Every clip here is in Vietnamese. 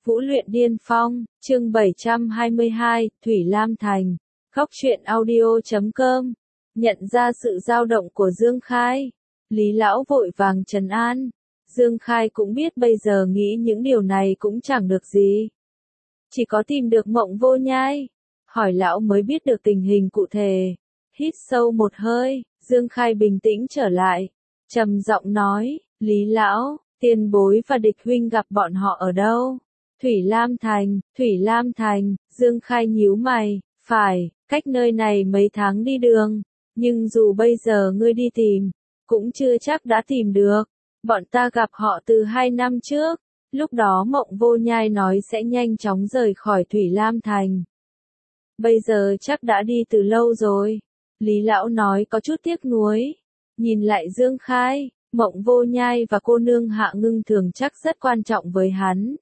Vũ luyện điên phong, chương 722, Thủy Lam Thành. Khóc chuyện audio.com. Nhận ra sự dao động của Dương Khai, Lý Lão vội vàng trấn an. Dương Khai cũng biết bây giờ nghĩ những điều này cũng chẳng được gì. Chỉ có tìm được Mộng Vô Nhai. Hỏi lão mới biết được tình hình cụ thể. Hít sâu một hơi, Dương Khai bình tĩnh trở lại. Trầm giọng nói, Lý Lão, tiền bối và địch huynh gặp bọn họ ở đâu? Thủy Lam Thành, Dương Khai nhíu mày, phải, cách nơi này mấy tháng đi đường. Nhưng dù bây giờ ngươi đi tìm, cũng chưa chắc đã tìm được. Bọn ta gặp họ từ 2 năm trước, lúc đó Mộng Vô Nhai nói sẽ nhanh chóng rời khỏi Thủy Lam Thành. Bây giờ chắc đã đi từ lâu rồi. Lý Lão nói có chút tiếc nuối. Nhìn lại Dương Khai, Mộng Vô Nhai và cô nương Hạ Ngưng Thường chắc rất quan trọng với hắn.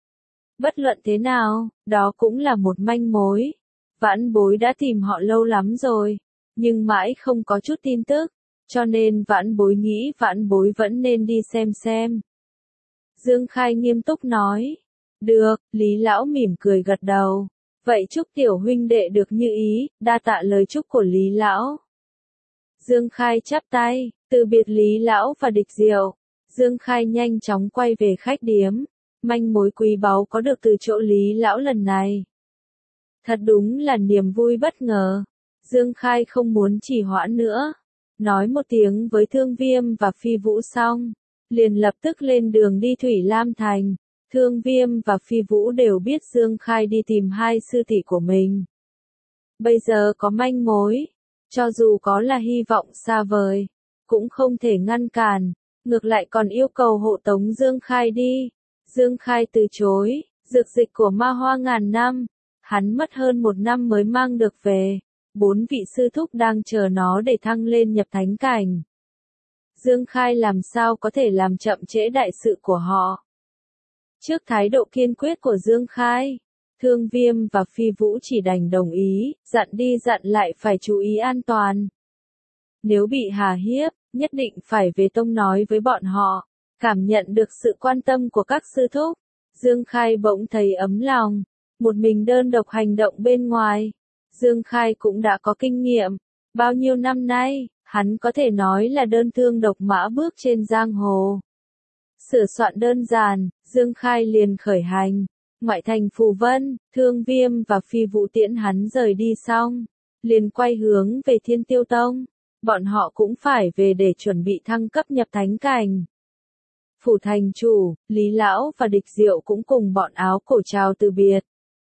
Bất luận thế nào, đó cũng là một manh mối. Vãn Bối đã tìm họ lâu lắm rồi, nhưng mãi không có chút tin tức, cho nên Vãn Bối nghĩ Vãn Bối vẫn nên đi xem. Dương Khai nghiêm túc nói. Được, Lý Lão mỉm cười gật đầu. Vậy chúc tiểu huynh đệ được như ý, đa tạ lời chúc của Lý Lão. Dương Khai chắp tay, từ biệt Lý Lão và Địch Diệu. Dương Khai nhanh chóng quay về khách điếm. Manh mối quý báu có được từ chỗ Lý Lão lần này. Thật đúng là niềm vui bất ngờ. Dương Khai không muốn trì hoãn nữa. Nói một tiếng với Thương Viêm và Phi Vũ xong, liền lập tức lên đường đi Thủy Lam Thành. Thương Viêm và Phi Vũ đều biết Dương Khai đi tìm hai sư tỷ của mình. Bây giờ có manh mối, cho dù có là hy vọng xa vời, cũng không thể ngăn cản, ngược lại còn yêu cầu hộ tống Dương Khai đi. Dương Khai từ chối, dược dịch của ma hoa ngàn năm, hắn mất hơn 1 năm mới mang được về, 4 vị sư thúc đang chờ nó để thăng lên nhập thánh cảnh. Dương Khai làm sao có thể làm chậm trễ đại sự của họ. Trước thái độ kiên quyết của Dương Khai, Thương Viêm và Phi Vũ chỉ đành đồng ý, dặn đi dặn lại phải chú ý an toàn. Nếu bị hà hiếp, nhất định phải về tông nói với bọn họ. Cảm nhận được sự quan tâm của các sư thúc, Dương Khai bỗng thấy ấm lòng, một mình đơn độc hành động bên ngoài. Dương Khai cũng đã có kinh nghiệm, bao nhiêu năm nay, hắn có thể nói là đơn thương độc mã bước trên giang hồ. Sửa soạn đơn giản, Dương Khai liền khởi hành, ngoại thành Phù Vân, Thương Viêm và Phi Vũ tiễn hắn rời đi xong, liền quay hướng về Thiên Tiêu Tông, bọn họ cũng phải về để chuẩn bị thăng cấp nhập thánh cảnh. Phủ thành chủ, Lý Lão và Địch Diệu cũng cùng bọn Áo Cổ chào từ biệt.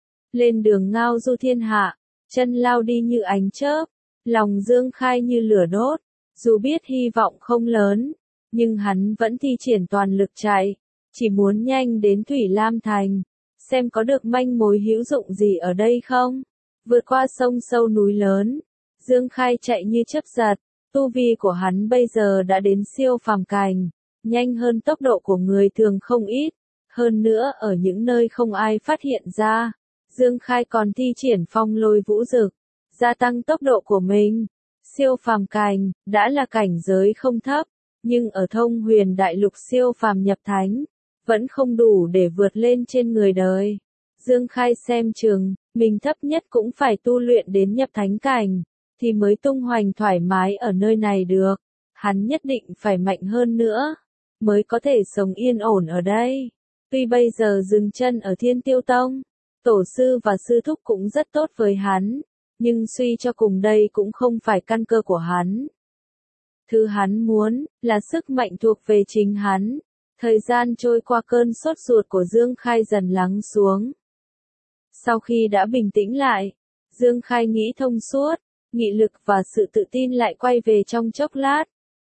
Lên đường ngao du thiên hạ, chân lao đi như ánh chớp, lòng Dương Khai như lửa đốt, dù biết hy vọng không lớn, nhưng hắn vẫn thi triển toàn lực chạy, chỉ muốn nhanh đến Thủy Lam Thành, xem có được manh mối hữu dụng gì ở đây không. Vượt qua sông sâu núi lớn, Dương Khai chạy như chớp giật, tu vi của hắn bây giờ đã đến siêu phàm cảnh. Nhanh hơn tốc độ của người thường không ít, hơn nữa ở những nơi không ai phát hiện ra, Dương Khai còn thi triển phong lôi vũ dực, gia tăng tốc độ của mình. Siêu phàm cảnh, đã là cảnh giới không thấp, nhưng ở Thông Huyền Đại Lục siêu phàm nhập thánh, vẫn không đủ để vượt lên trên người đời. Dương Khai xem chừng, mình thấp nhất cũng phải tu luyện đến nhập thánh cảnh, thì mới tung hoành thoải mái ở nơi này được. Hắn nhất định phải mạnh hơn nữa, mới có thể sống yên ổn ở đây. Tuy bây giờ dừng chân ở Thiên Tiêu Tông, tổ sư và sư thúc cũng rất tốt với hắn, nhưng suy cho cùng đây cũng không phải căn cơ của hắn. Thứ hắn muốn, là sức mạnh thuộc về chính hắn. Thời gian trôi qua, cơn sốt ruột của Dương Khai dần lắng xuống. Sau khi đã bình tĩnh lại, Dương Khai nghĩ thông suốt, nghị lực và sự tự tin lại quay về trong chốc lát.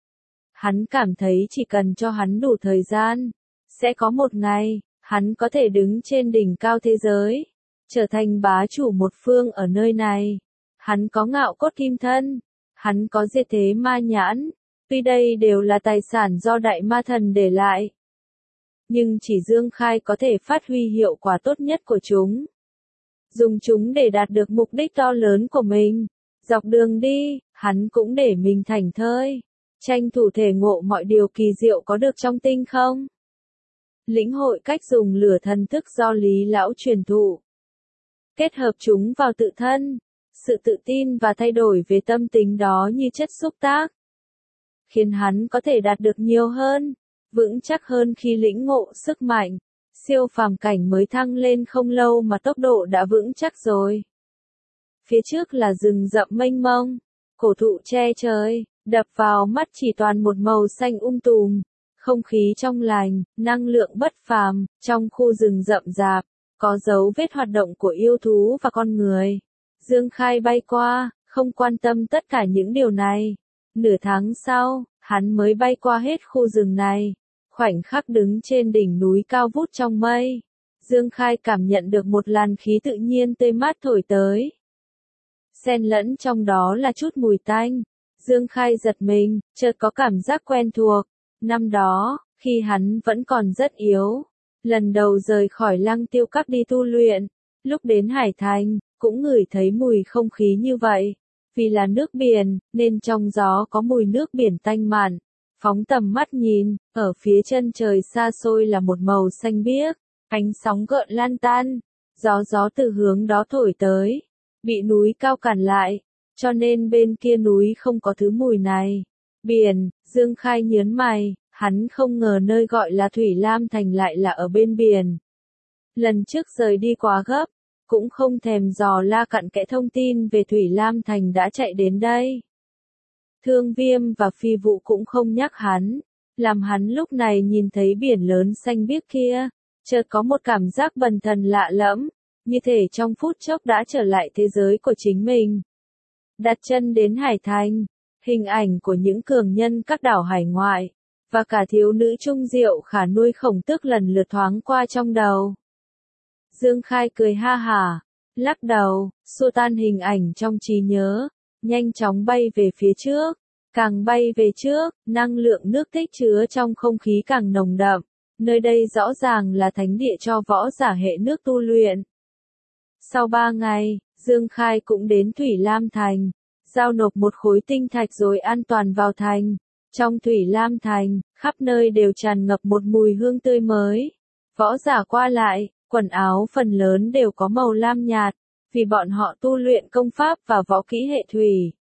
Hắn cảm thấy chỉ cần cho hắn đủ thời gian, sẽ có một ngày, hắn có thể đứng trên đỉnh cao thế giới, trở thành bá chủ một phương ở nơi này. Hắn có ngạo cốt kim thân, hắn có diệt thế ma nhãn, tuy đây đều là tài sản do đại ma thần để lại. Nhưng chỉ Dương Khai có thể phát huy hiệu quả tốt nhất của chúng. Dùng chúng để đạt được mục đích to lớn của mình. Dọc đường đi, hắn cũng để mình thảnh thơi. Tranh thủ thể ngộ mọi điều kỳ diệu có được trong tinh không. lĩnh hội cách dùng lửa thần thức do Lý Lão truyền thụ. Kết hợp chúng vào tự thân, sự tự tin và thay đổi về tâm tính đó như chất xúc tác, khiến hắn có thể đạt được nhiều hơn, vững chắc hơn khi lĩnh ngộ sức mạnh. Siêu phàm cảnh mới thăng lên không lâu mà tốc độ đã vững chắc rồi. Phía trước là rừng rậm mênh mông, cổ thụ che trời, đập vào mắt chỉ toàn một màu xanh tùm, không khí trong lành, năng lượng bất phàm. Trong khu rừng rậm rạp, có dấu vết hoạt động của yêu thú và con người. Dương Khai bay qua, không quan tâm tất cả những điều này. Nửa tháng sau, hắn mới bay qua hết khu rừng này. Khoảnh khắc đứng trên đỉnh núi cao vút trong mây, Dương Khai cảm nhận được một làn khí tự nhiên tươi mát thổi tới. Xen lẫn trong đó là chút mùi tanh. Dương Khai giật mình, chợt có cảm giác quen thuộc. Năm đó, khi hắn vẫn còn rất yếu, lần đầu rời khỏi Lăng Tiêu Các đi tu luyện, lúc đến Hải Thành, cũng ngửi thấy mùi không khí như vậy. Vì là nước biển, nên trong gió có mùi nước biển tanh mặn. Phóng tầm mắt nhìn, ở phía chân trời xa xôi là một màu xanh biếc, ánh sóng gợn lan tan, gió từ hướng đó thổi tới, bị núi cao cản lại, cho nên bên kia núi không có thứ mùi này. Biển, Dương Khai nhớn mày, hắn không ngờ nơi gọi là Thủy Lam Thành lại là ở bên biển. Lần trước rời đi quá gấp, cũng không thèm dò la cặn kẽ thông tin về Thủy Lam Thành đã chạy đến đây. Thương Viêm và Phi Vụ cũng không nhắc hắn, làm hắn lúc này nhìn thấy biển lớn xanh biếc kia, chợt có một cảm giác bần thần lạ lẫm, như thể trong phút chốc đã trở lại thế giới của chính mình. Đặt chân đến Hải Thành, hình ảnh của những cường nhân các đảo hải ngoại, và cả thiếu nữ Trung Diệu Khả nuôi khổng tước lần lượt thoáng qua trong đầu. Dương Khai cười ha hả, lắc đầu, xua tan hình ảnh trong trí nhớ, nhanh chóng bay về phía trước. Càng bay về trước, năng lượng nước tích chứa trong không khí càng nồng đậm. Nơi đây rõ ràng là thánh địa cho võ giả hệ nước tu luyện. Sau 3 ngày, Dương Khai cũng đến Thủy Lam Thành, giao nộp một khối tinh thạch rồi an toàn vào thành. Trong Thủy Lam Thành, khắp nơi đều tràn ngập một mùi hương tươi mới. Võ giả qua lại, quần áo phần lớn đều có màu lam nhạt, vì bọn họ tu luyện công pháp và võ kỹ hệ thủy.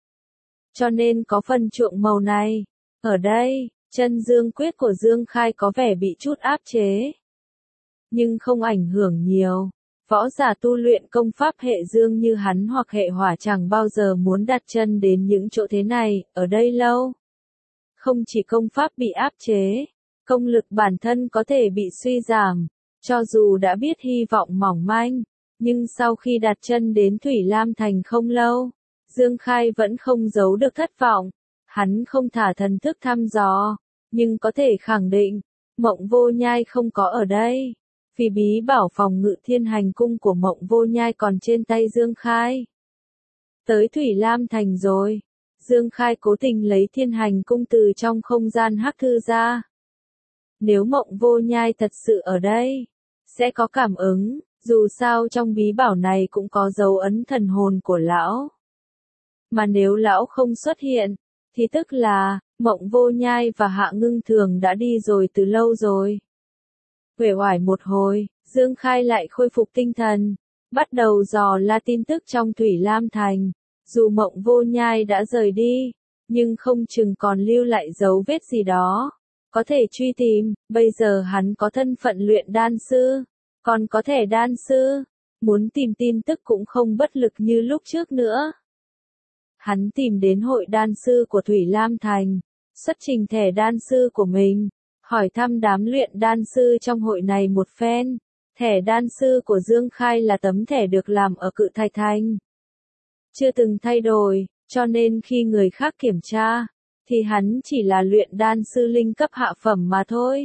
Cho nên có phần chuộng màu này. Ở đây, chân dương quyết của Dương Khai có vẻ bị chút áp chế. Nhưng không ảnh hưởng nhiều. Võ giả tu luyện công pháp hệ dương như hắn hoặc hệ hỏa chẳng bao giờ muốn đặt chân đến những chỗ thế này, ở đây lâu. Không chỉ công pháp bị áp chế, công lực bản thân có thể bị suy giảm, cho dù đã biết hy vọng mỏng manh, nhưng sau khi đặt chân đến Thủy Lam Thành không lâu, Dương Khai vẫn không giấu được thất vọng. Hắn không thả thần thức thăm dò, nhưng có thể khẳng định, Mộng Vô Nhai không có ở đây. Vì bí bảo phòng ngự Thiên Hành Cung của Mộng Vô Nhai còn trên tay Dương Khai. Tới Thủy Lam Thành rồi, Dương Khai cố tình lấy Thiên Hành Cung từ trong không gian hắc thư ra. Nếu Mộng Vô Nhai thật sự ở đây, sẽ có cảm ứng, dù sao trong bí bảo này cũng có dấu ấn thần hồn của lão. Mà nếu lão không xuất hiện, thì tức là, Mộng Vô Nhai và Hạ Ngưng Thường đã đi rồi từ lâu rồi. Uể oải một hồi, Dương Khai lại khôi phục tinh thần, bắt đầu dò la tin tức trong Thủy Lam Thành. Dù Mộng Vô Nhai đã rời đi, nhưng không chừng còn lưu lại dấu vết gì đó. Có thể truy tìm, bây giờ hắn có thân phận luyện đan sư, còn có thẻ đan sư, muốn tìm tin tức cũng không bất lực như lúc trước nữa. Hắn tìm đến hội đan sư của Thủy Lam Thành, xuất trình thẻ đan sư của mình, hỏi thăm đám luyện đan sư trong hội này một phen. Thẻ đan sư của Dương Khai là tấm thẻ được làm ở Cự Thạch Thành, chưa từng thay đổi, cho nên khi người khác kiểm tra, thì hắn chỉ là luyện đan sư linh cấp hạ phẩm mà thôi.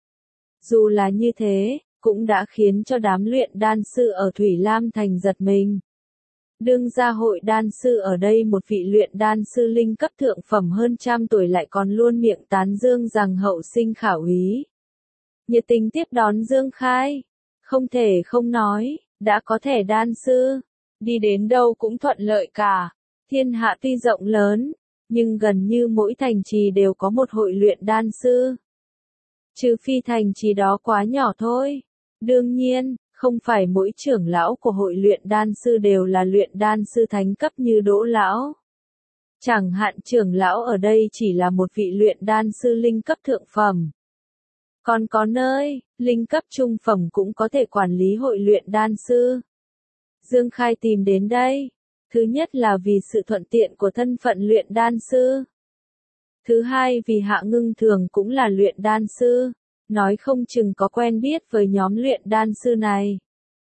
Dù là như thế, cũng đã khiến cho đám luyện đan sư ở Thủy Lam Thành giật mình. Đương gia hội đan sư ở đây một vị luyện đan sư linh cấp thượng phẩm hơn 100 tuổi lại còn luôn miệng tán dương rằng hậu sinh khả úy. Nhiệt tình tiếp đón Dương Khai, không thể không nói, đã có thẻ đan sư, đi đến đâu cũng thuận lợi cả. Thiên hạ tuy rộng lớn, nhưng gần như mỗi thành trì đều có một hội luyện đan sư. Trừ phi thành trì đó quá nhỏ thôi. Đương nhiên, không phải mỗi trưởng lão của hội luyện đan sư đều là luyện đan sư thánh cấp như Đỗ lão. Chẳng hạn trưởng lão ở đây chỉ là một vị luyện đan sư linh cấp thượng phẩm. Còn có nơi, linh cấp trung phẩm cũng có thể quản lý hội luyện đan sư. Dương Khai tìm đến đây. Thứ nhất là vì sự thuận tiện của thân phận luyện đan sư. Thứ hai vì Hạ Ngưng Thường cũng là luyện đan sư. Nói không chừng có quen biết với nhóm luyện đan sư này.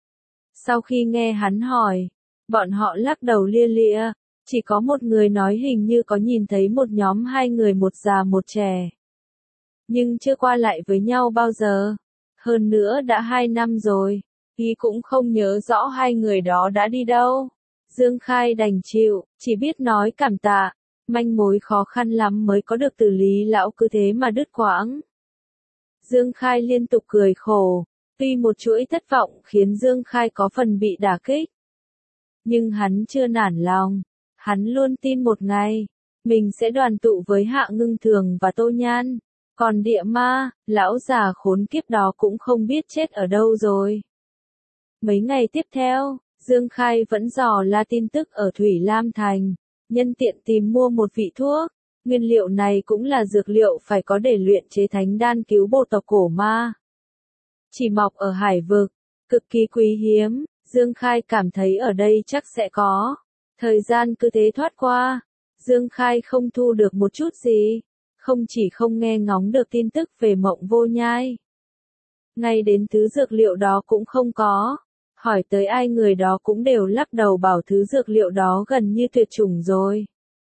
Sau khi nghe hắn hỏi, bọn họ lắc đầu lia lịa. Chỉ có một người nói hình như có nhìn thấy một nhóm hai người một già một trẻ. Nhưng chưa qua lại với nhau bao giờ. Hơn nữa đã 2 năm rồi. Y cũng không nhớ rõ hai người đó đã đi đâu. Dương Khai đành chịu, chỉ biết nói cảm tạ. Manh mối khó khăn lắm mới có được từ Lý lão cứ thế mà đứt quãng. Dương Khai liên tục cười khổ. Tuy một chuỗi thất vọng khiến Dương Khai có phần bị đả kích. Nhưng hắn chưa nản lòng. Hắn luôn tin một ngày, mình sẽ đoàn tụ với Hạ Ngưng Thường và Tô Nhan. Còn địa ma, lão già khốn kiếp đó cũng không biết chết ở đâu rồi. Mấy ngày tiếp theo, Dương Khai vẫn dò la tin tức ở Thủy Lam Thành, nhân tiện tìm mua một vị thuốc. Nguyên liệu này cũng là dược liệu phải có để luyện chế thánh đan cứu bộ tộc cổ ma. Chỉ mọc ở hải vực, cực kỳ quý hiếm, Dương Khai cảm thấy ở đây chắc sẽ có. Thời gian cứ thế thoát qua, Dương Khai không thu được một chút gì, không chỉ không nghe ngóng được tin tức về Mộng Vô Nhai. Ngay đến thứ dược liệu đó cũng không có, hỏi tới ai người đó cũng đều lắc đầu bảo thứ dược liệu đó gần như tuyệt chủng rồi.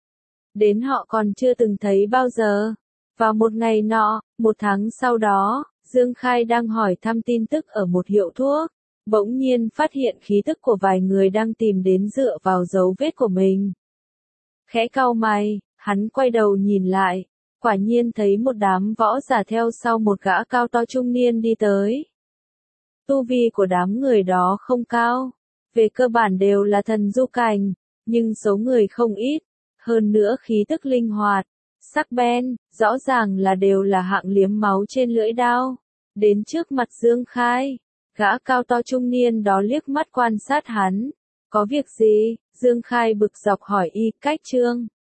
Đến họ còn chưa từng thấy bao giờ. Vào một ngày nọ, 1 tháng sau đó, Dương Khai đang hỏi thăm tin tức ở một hiệu thuốc. Bỗng nhiên phát hiện khí tức của vài người đang tìm đến dựa vào dấu vết của mình. Khẽ cau mày, hắn quay đầu nhìn lại, quả nhiên thấy một đám võ giả theo sau một gã cao to trung niên đi tới. Tu vi của đám người đó không cao, về cơ bản đều là thần du cảnh, nhưng số người không ít, hơn nữa khí tức linh hoạt, sắc bén, rõ ràng là đều là hạng liếm máu trên lưỡi đao. Đến trước mặt Dương Khai. Gã cao to trung niên đó liếc mắt quan sát hắn. Có việc gì? Dương Khai bực dọc hỏi y, Cách Trương.